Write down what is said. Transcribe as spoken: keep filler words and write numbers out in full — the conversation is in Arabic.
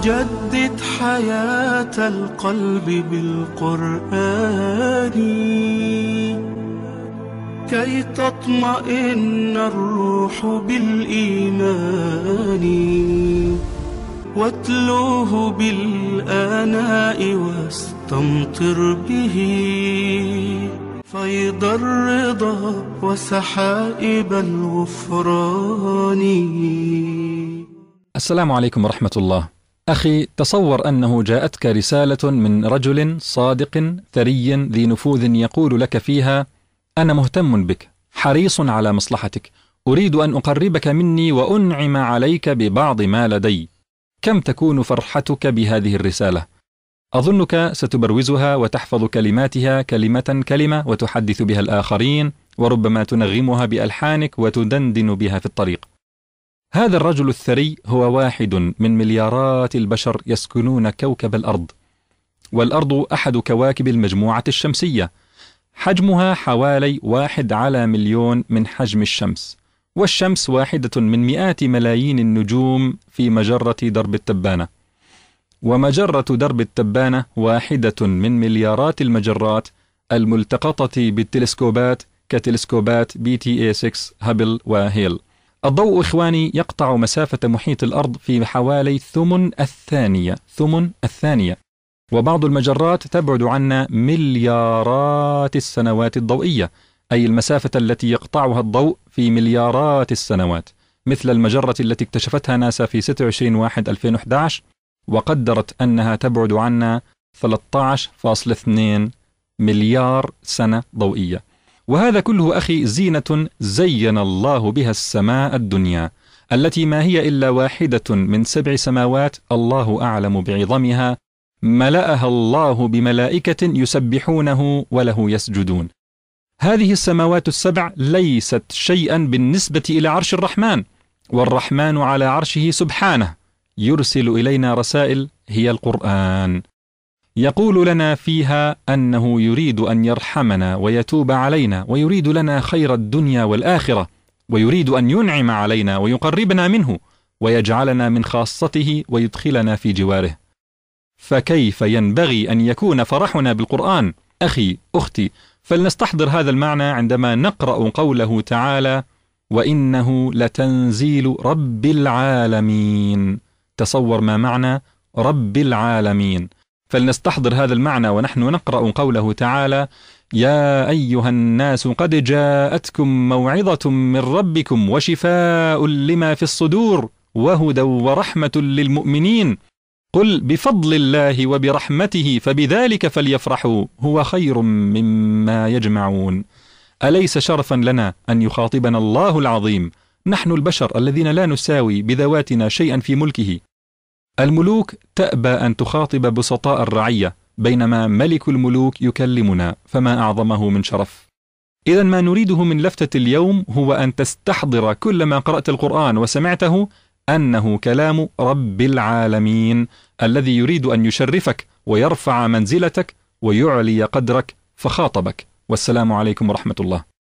جدد حياة القلب بالقرآن كي تطمئن الروح بالإيمان، واتلوه بالآناء واستمطر به فيض الرضا وسحائب الغفران. السلام عليكم ورحمة الله. أخي، تصور أنه جاءتك رسالة من رجل صادق ثري ذي نفوذ يقول لك فيها: أنا مهتم بك، حريص على مصلحتك، أريد أن أقربك مني وأنعم عليك ببعض ما لدي. كم تكون فرحتك بهذه الرسالة؟ أظنك ستبروزها وتحفظ كلماتها كلمة كلمة وتحدث بها الآخرين، وربما تنغمها بألحانك وتدندن بها في الطريق. هذا الرجل الثري هو واحد من مليارات البشر يسكنون كوكب الأرض، والأرض أحد كواكب المجموعة الشمسية، حجمها حوالي واحد على مليون من حجم الشمس، والشمس واحدة من مئات ملايين النجوم في مجرة درب التبانة، ومجرة درب التبانة واحدة من مليارات المجرات الملتقطة بالتلسكوبات كتلسكوبات بي تي إيه ستة هابل وهيل. الضوء إخواني يقطع مسافة محيط الأرض في حوالي ثمن الثانية ثمن الثانية وبعض المجرات تبعد عنا مليارات السنوات الضوئية، أي المسافة التي يقطعها الضوء في مليارات السنوات، مثل المجرة التي اكتشفتها ناسا في ستة وعشرين واحد ألفين وأحد عشر وقدرت أنها تبعد عنا ثلاثة عشر فاصلة اثنين مليار سنة ضوئية. وهذا كله أخي زينة زين الله بها السماء الدنيا، التي ما هي إلا واحدة من سبع سماوات الله أعلم بعظمها، ملأها الله بملائكة يسبحونه وله يسجدون. هذه السماوات السبع ليست شيئا بالنسبة إلى عرش الرحمن، والرحمن على عرشه سبحانه، يرسل إلينا رسائل هي القرآن، يقول لنا فيها أنه يريد أن يرحمنا ويتوب علينا، ويريد لنا خير الدنيا والآخرة، ويريد أن ينعم علينا ويقربنا منه ويجعلنا من خاصته ويدخلنا في جواره. فكيف ينبغي أن يكون فرحنا بالقرآن؟ أخي أختي، فلنستحضر هذا المعنى عندما نقرأ قوله تعالى: وإنه لتنزيل رب العالمين. تصور ما معنى رب العالمين. فلنستحضر هذا المعنى ونحن نقرأ قوله تعالى: يا أيها الناس قد جاءتكم موعظة من ربكم وشفاء لما في الصدور وهدى ورحمة للمؤمنين قل بفضل الله وبرحمته فبذلك فليفرحوا هو خير مما يجمعون. أليس شرفا لنا أن يخاطبنا الله العظيم، نحن البشر الذين لا نساوي بذواتنا شيئا في ملكه؟ الملوك تأبى أن تخاطب بسطاء الرعية، بينما ملك الملوك يكلمنا، فما أعظمه من شرف. إذا ما نريده من لفتة اليوم هو أن تستحضر كلما قرأت القرآن وسمعته أنه كلام رب العالمين، الذي يريد أن يشرفك ويرفع منزلتك ويعلي قدرك، فخاطبك. والسلام عليكم ورحمة الله.